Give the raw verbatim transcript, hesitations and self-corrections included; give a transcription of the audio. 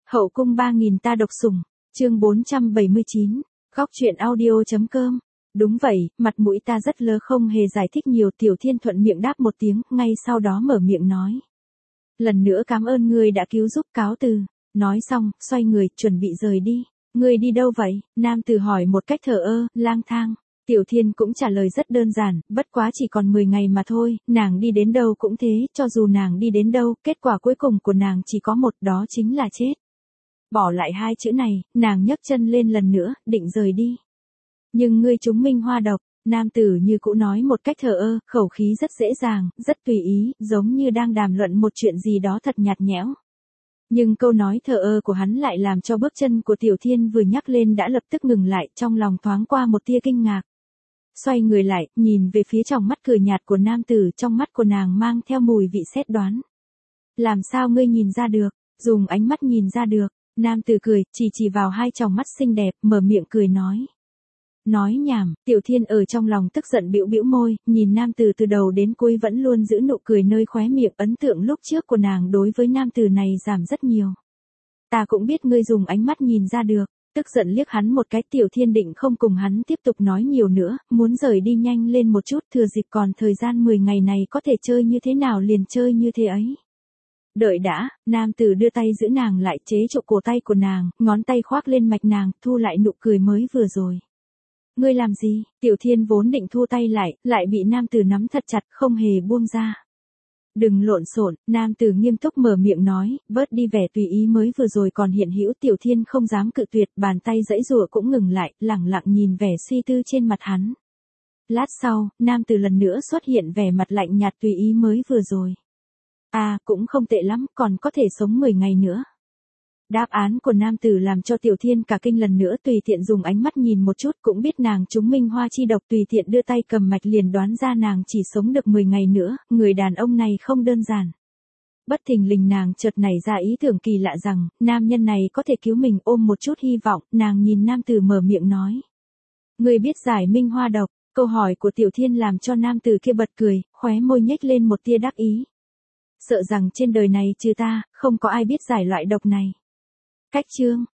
Hậu cung ba nghìn ta độc sủng, chương bốn trăm bảy mươi chín, góc truyện audio.com. Đúng vậy, mặt mũi ta rất lơ không hề giải thích nhiều. Tiểu Thiên thuận miệng đáp một tiếng, ngay sau đó mở miệng nói. Lần nữa cảm ơn ngươi đã cứu giúp, cáo từ. Nói xong, xoay người, chuẩn bị rời đi. Ngươi đi đâu vậy? Nam tử hỏi một cách thờ ơ, lang thang. Tiểu Thiên cũng trả lời rất đơn giản, bất quá chỉ còn mười ngày mà thôi, nàng đi đến đâu cũng thế, cho dù nàng đi đến đâu, kết quả cuối cùng của nàng chỉ có một, đó chính là chết. Bỏ lại hai chữ này, nàng nhấc chân lên lần nữa, định rời đi. Nhưng ngươi trúng minh hoa độc, nam tử như cũ nói một cách thờ ơ, khẩu khí rất dễ dàng, rất tùy ý, giống như đang đàm luận một chuyện gì đó thật nhạt nhẽo. Nhưng câu nói thờ ơ của hắn lại làm cho bước chân của Tiểu Thiên vừa nhắc lên đã lập tức ngừng lại, trong lòng thoáng qua một tia kinh ngạc. Xoay người lại, nhìn về phía tròng mắt cười nhạt của nam tử, trong mắt của nàng mang theo mùi vị xét đoán. Làm sao ngươi nhìn ra được? Dùng ánh mắt nhìn ra được. Nam tử cười, chỉ chỉ vào hai tròng mắt xinh đẹp, mở miệng cười nói. Nói nhảm. Tiểu Thiên ở trong lòng tức giận bĩu bĩu môi, nhìn nam tử từ đầu đến cuối vẫn luôn giữ nụ cười nơi khóe miệng. Ấn tượng lúc trước của nàng đối với nam tử này giảm rất nhiều. Ta cũng biết ngươi dùng ánh mắt nhìn ra được. Tức giận liếc hắn một cái. Tiểu Thiên định không cùng hắn tiếp tục nói nhiều nữa, muốn rời đi nhanh lên một chút, thừa dịp còn thời gian mười ngày này có thể chơi như thế nào liền chơi như thế ấy. Đợi đã, nam tử đưa tay giữ nàng lại, chế trụ cổ tay của nàng, ngón tay khoác lên mạch nàng, thu lại nụ cười mới vừa rồi. Ngươi làm gì? Tiểu Thiên vốn định thu tay lại, lại bị nam tử nắm thật chặt, không hề buông ra. Đừng lộn xộn, nam tử nghiêm túc mở miệng nói, bớt đi vẻ tùy ý mới vừa rồi còn hiện hữu. Tiểu Thiên không dám cự tuyệt, bàn tay giãy giụa cũng ngừng lại, lẳng lặng nhìn vẻ suy tư trên mặt hắn. Lát sau, nam tử lần nữa xuất hiện vẻ mặt lạnh nhạt tùy ý mới vừa rồi. À, cũng không tệ lắm, còn có thể sống mười ngày nữa. Đáp án của nam tử làm cho Tiểu Thiên cả kinh, lần nữa tùy tiện dùng ánh mắt nhìn một chút, cũng biết nàng trúng minh hoa chi độc, tùy tiện đưa tay cầm mạch liền đoán ra nàng chỉ sống được mười ngày nữa, người đàn ông này không đơn giản. Bất thình lình nàng chợt nảy ra ý tưởng kỳ lạ rằng, nam nhân này có thể cứu mình, ôm một chút hy vọng, nàng nhìn nam tử mở miệng nói. Người biết giải minh hoa độc? Câu hỏi của Tiểu Thiên làm cho nam tử kia bật cười, khóe môi nhếch lên một tia đắc ý. Sợ rằng trên đời này trừ ta, không có ai biết giải loại độc này. Cách chương,